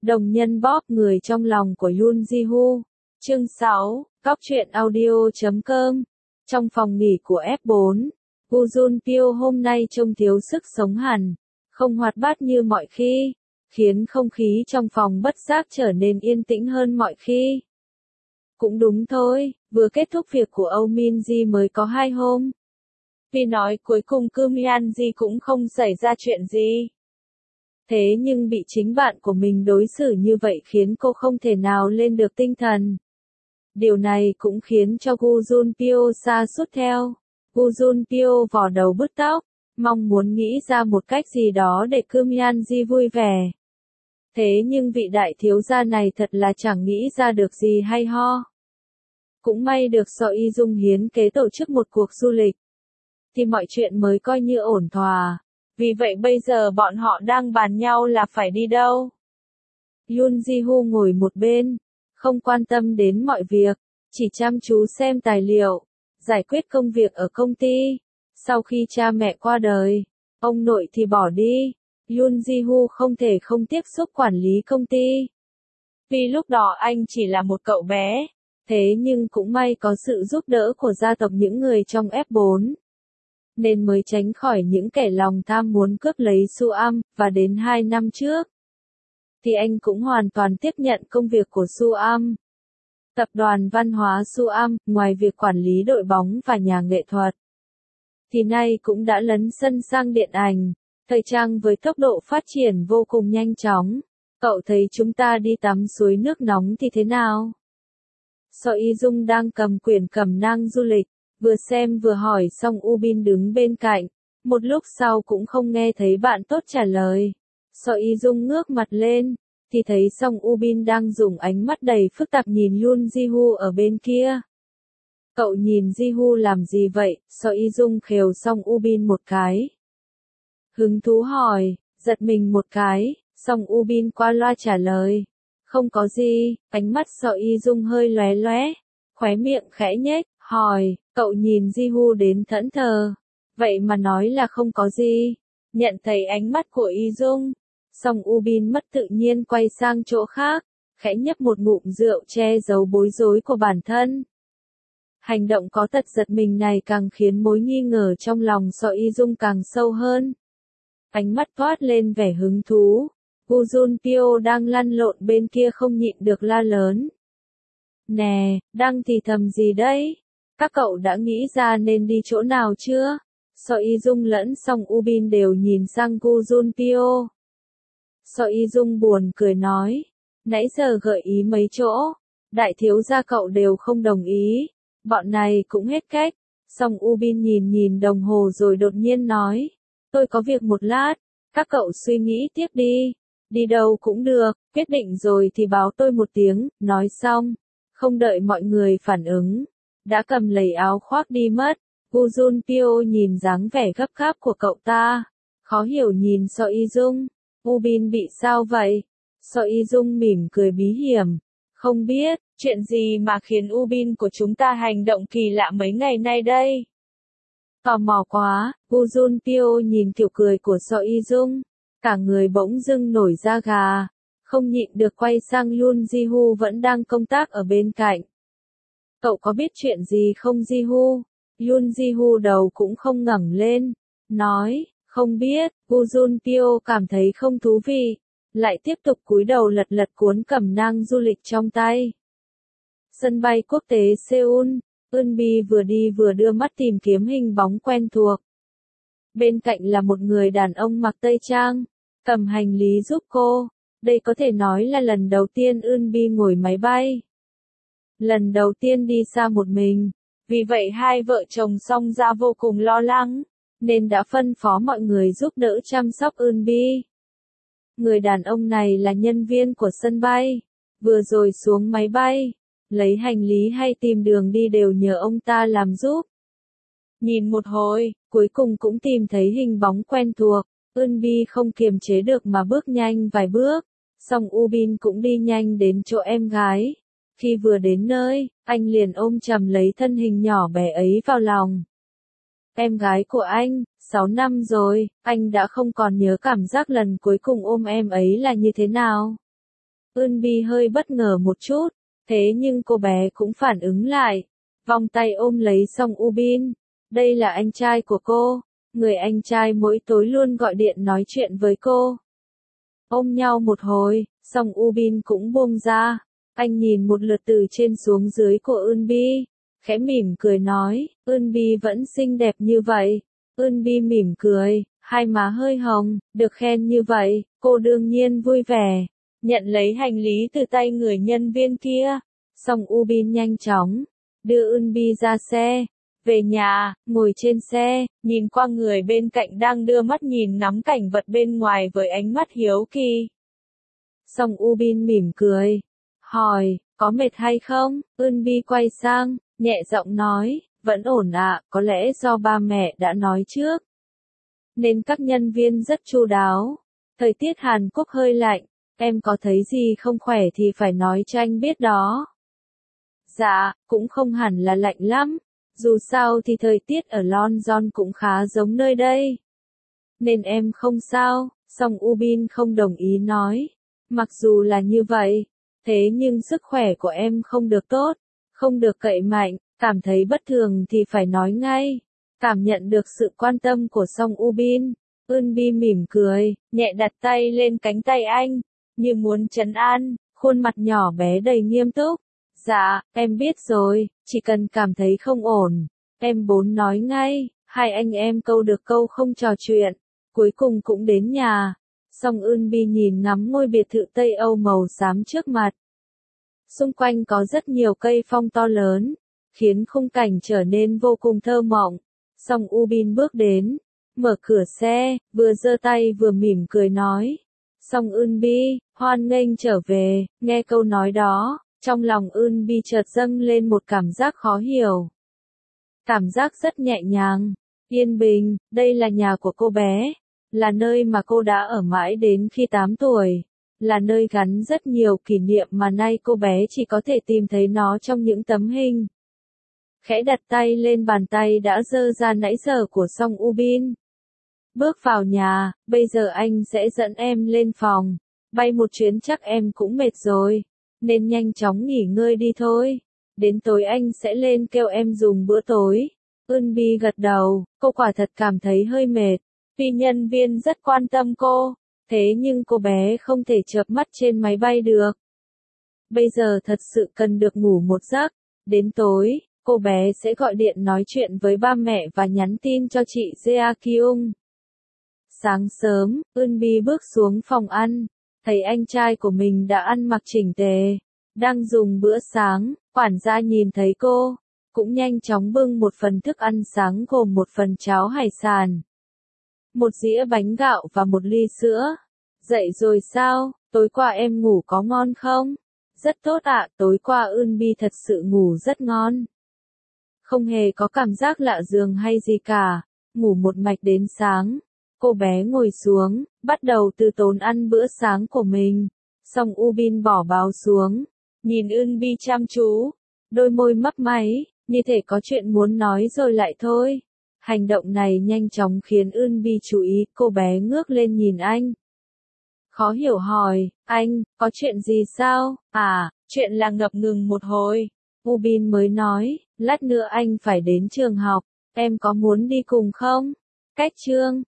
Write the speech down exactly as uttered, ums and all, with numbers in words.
Đồng nhân Bob người trong lòng của Yoon Ji-woo. Chương sáu, Cóc truyện audio chấm com. Trong phòng nghỉ của ép bốn, Woo Jun Pyo hôm nay trông thiếu sức sống hẳn, không hoạt bát như mọi khi, khiến không khí trong phòng bất giác trở nên yên tĩnh hơn mọi khi. Cũng đúng thôi, vừa kết thúc việc của Âu Min Ji mới có hai hôm. Vì nói cuối cùng Kim Yan Ji cũng không xảy ra chuyện gì. Thế nhưng bị chính bạn của mình đối xử như vậy khiến cô không thể nào lên được tinh thần. Điều này cũng khiến cho Woo Jun Pyo sa sút theo. Woo Jun Pyo vò đầu bứt tóc, mong muốn nghĩ ra một cách gì đó để Kim Yan Ji vui vẻ. Thế nhưng vị đại thiếu gia này thật là chẳng nghĩ ra được gì hay ho. Cũng may được Seo Y Dung hiến kế tổ chức một cuộc du lịch, thì mọi chuyện mới coi như ổn thỏa. Vì vậy bây giờ bọn họ đang bàn nhau là phải đi đâu. Yoon Ji-woo ngồi một bên, không quan tâm đến mọi việc, chỉ chăm chú xem tài liệu, giải quyết công việc ở công ty. Sau khi cha mẹ qua đời, ông nội thì bỏ đi, Yoon Ji-woo không thể không tiếp xúc quản lý công ty. Vì lúc đó anh chỉ là một cậu bé, thế nhưng cũng may có sự giúp đỡ của gia tộc những người trong ép bốn. Nên mới tránh khỏi những kẻ lòng tham muốn cướp lấy Suam, và đến hai năm trước, thì anh cũng hoàn toàn tiếp nhận công việc của Suam. Tập đoàn văn hóa Suam, ngoài việc quản lý đội bóng và nhà nghệ thuật, thì nay cũng đã lấn sân sang điện ảnh, thời trang với tốc độ phát triển vô cùng nhanh chóng. Cậu thấy chúng ta đi tắm suối nước nóng thì thế nào? Seo Y Dung đang cầm quyển cẩm nang du lịch, vừa xem vừa hỏi Song Ubin đứng bên cạnh, một lúc sau cũng không nghe thấy bạn tốt trả lời. Seo Y Dung ngước mặt lên, thì thấy Song Ubin đang dùng ánh mắt đầy phức tạp nhìn Yoon Ji-woo ở bên kia. Cậu nhìn Ji-woo làm gì vậy? Seo Y Dung khều Song Ubin một cái. Hứng thú hỏi, giật mình một cái, Song Ubin qua loa trả lời. Không có gì, ánh mắt Seo Y Dung hơi lóe lóe, khóe miệng khẽ nhếch, hỏi, cậu nhìn Ji-woo đến thẫn thờ. Vậy mà nói là không có gì. Nhận thấy ánh mắt của Y Dung, Song Ubin mất tự nhiên quay sang chỗ khác, khẽ nhấp một ngụm rượu che giấu bối rối của bản thân. Hành động có tật giật mình này càng khiến mối nghi ngờ trong lòng Seo Y Dung càng sâu hơn. Ánh mắt toát lên vẻ hứng thú. Woo Jun Pyo đang lăn lộn bên kia không nhịn được la lớn. Nè, đang thì thầm gì đấy? Các cậu đã nghĩ ra nên đi chỗ nào chưa? Seo Y Dung lẫn Song Ubin đều nhìn sang Woo Jun Pyo. Seo Y Dung buồn cười nói, nãy giờ gợi ý mấy chỗ, đại thiếu gia cậu đều không đồng ý, bọn này cũng hết cách. Song Ubin nhìn nhìn đồng hồ rồi đột nhiên nói, tôi có việc một lát, các cậu suy nghĩ tiếp đi, đi đâu cũng được, quyết định rồi thì báo tôi một tiếng. Nói xong, không đợi mọi người phản ứng, đã cầm lấy áo khoác đi mất. Woo Jun Pyo nhìn dáng vẻ gấp gáp của cậu ta, khó hiểu nhìn Seo Y Dung. Ubin bị sao vậy? Seo Y Dung mỉm cười bí hiểm. Không biết, chuyện gì mà khiến Ubin của chúng ta hành động kỳ lạ mấy ngày nay đây? Tò mò quá, Woo Jun Pyo nhìn kiểu cười của Seo Y Dung, cả người bỗng dưng nổi da gà, không nhịn được quay sang Yoon Ji-woo vẫn đang công tác ở bên cạnh. Cậu có biết chuyện gì không Ji-woo? Yoon Ji-woo đầu cũng không ngẩng lên, nói, không biết. Woo Jun Pyo cảm thấy không thú vị, lại tiếp tục cúi đầu lật lật cuốn cẩm nang du lịch trong tay. Sân bay quốc tế Seoul, Eunbi vừa đi vừa đưa mắt tìm kiếm hình bóng quen thuộc. Bên cạnh là một người đàn ông mặc tây trang, cầm hành lý giúp cô. Đây có thể nói là lần đầu tiên Eunbi ngồi máy bay. Lần đầu tiên đi xa một mình, vì vậy hai vợ chồng Song Gia vô cùng lo lắng, nên đã phân phó mọi người giúp đỡ chăm sóc Eunbi. Người đàn ông này là nhân viên của sân bay, vừa rồi xuống máy bay, lấy hành lý hay tìm đường đi đều nhờ ông ta làm giúp. Nhìn một hồi, cuối cùng cũng tìm thấy hình bóng quen thuộc, Eunbi không kiềm chế được mà bước nhanh vài bước, Song Ubin cũng đi nhanh đến chỗ em gái. Khi vừa đến nơi, anh liền ôm chầm lấy thân hình nhỏ bé ấy vào lòng. Em gái của anh, sáu năm rồi, anh đã không còn nhớ cảm giác lần cuối cùng ôm em ấy là như thế nào. Eunbi hơi bất ngờ một chút, thế nhưng cô bé cũng phản ứng lại, vòng tay ôm lấy Song Ubin. Đây là anh trai của cô, người anh trai mỗi tối luôn gọi điện nói chuyện với cô. Ôm nhau một hồi, Song Ubin cũng buông ra, anh nhìn một lượt từ trên xuống dưới của Eunbi, khẽ mỉm cười nói, Eunbi vẫn xinh đẹp như vậy. Eunbi mỉm cười, hai má hơi hồng, được khen như vậy, cô đương nhiên vui vẻ, nhận lấy hành lý từ tay người nhân viên kia. Song Ubin nhanh chóng đưa Eunbi ra xe, về nhà, ngồi trên xe, nhìn qua người bên cạnh đang đưa mắt nhìn ngắm cảnh vật bên ngoài với ánh mắt hiếu kỳ. Song Ubin mỉm cười, hỏi, có mệt hay không? Eunbi quay sang, nhẹ giọng nói, vẫn ổn ạ, có lẽ do ba mẹ đã nói trước, nên các nhân viên rất chu đáo. Thời tiết Hàn Quốc hơi lạnh, em có thấy gì không khỏe thì phải nói cho anh biết đó. Dạ, cũng không hẳn là lạnh lắm, dù sao thì thời tiết ở London cũng khá giống nơi đây. Nên em không sao. Song Ubin không đồng ý nói, mặc dù là như vậy, thế nhưng sức khỏe của em không được tốt, không được cậy mạnh, cảm thấy bất thường thì phải nói ngay. Cảm nhận được sự quan tâm của Song Ubin, Eunbi mỉm cười, nhẹ đặt tay lên cánh tay anh, như muốn trấn an, khuôn mặt nhỏ bé đầy nghiêm túc. Dạ, em biết rồi, chỉ cần cảm thấy không ổn, em bốn nói ngay. Hai anh em câu được câu không trò chuyện, cuối cùng cũng đến nhà. Song Eunbi nhìn ngắm ngôi biệt thự Tây Âu màu xám trước mặt. Xung quanh có rất nhiều cây phong to lớn, khiến khung cảnh trở nên vô cùng thơ mộng. Song Ubin bước đến, mở cửa xe, vừa giơ tay vừa mỉm cười nói. Song Eunbi, hoan nghênh trở về. Nghe câu nói đó, trong lòng Eunbi chợt dâng lên một cảm giác khó hiểu. Cảm giác rất nhẹ nhàng, yên bình. Đây là nhà của cô bé, là nơi mà cô đã ở mãi đến khi tám tuổi, là nơi gắn rất nhiều kỷ niệm mà nay cô bé chỉ có thể tìm thấy nó trong những tấm hình. Khẽ đặt tay lên bàn tay đã dơ ra nãy giờ của Song Ubin. Bước vào nhà, bây giờ anh sẽ dẫn em lên phòng. Bay một chuyến chắc em cũng mệt rồi, nên nhanh chóng nghỉ ngơi đi thôi. Đến tối anh sẽ lên kêu em dùng bữa tối. Eunbi gật đầu, cô quả thật cảm thấy hơi mệt. Tuy nhân viên rất quan tâm cô, thế nhưng cô bé không thể chợp mắt trên máy bay được. Bây giờ thật sự cần được ngủ một giấc. Đến tối, cô bé sẽ gọi điện nói chuyện với ba mẹ và nhắn tin cho chị Jea Kyung. Sáng sớm, Eunbi bước xuống phòng ăn, thấy anh trai của mình đã ăn mặc chỉnh tề, đang dùng bữa sáng. Quản gia nhìn thấy cô, cũng nhanh chóng bưng một phần thức ăn sáng gồm một phần cháo hải sản, một dĩa bánh gạo và một ly sữa. Dậy rồi sao, tối qua em ngủ có ngon không? Rất tốt ạ, tối qua Eunbi thật sự ngủ rất ngon. Không hề có cảm giác lạ giường hay gì cả, ngủ một mạch đến sáng. Cô bé ngồi xuống, bắt đầu từ tốn ăn bữa sáng của mình. Song Ubin bỏ báo xuống, nhìn Eunbi chăm chú, đôi môi mấp máy, như thể có chuyện muốn nói rồi lại thôi. Hành động này nhanh chóng khiến Eunbi chú ý, cô bé ngước lên nhìn anh. Khó hiểu hỏi, anh, có chuyện gì sao? À, chuyện là ngập ngừng một hồi. Ubin mới nói, lát nữa anh phải đến trường học, em có muốn đi cùng không? Cách chương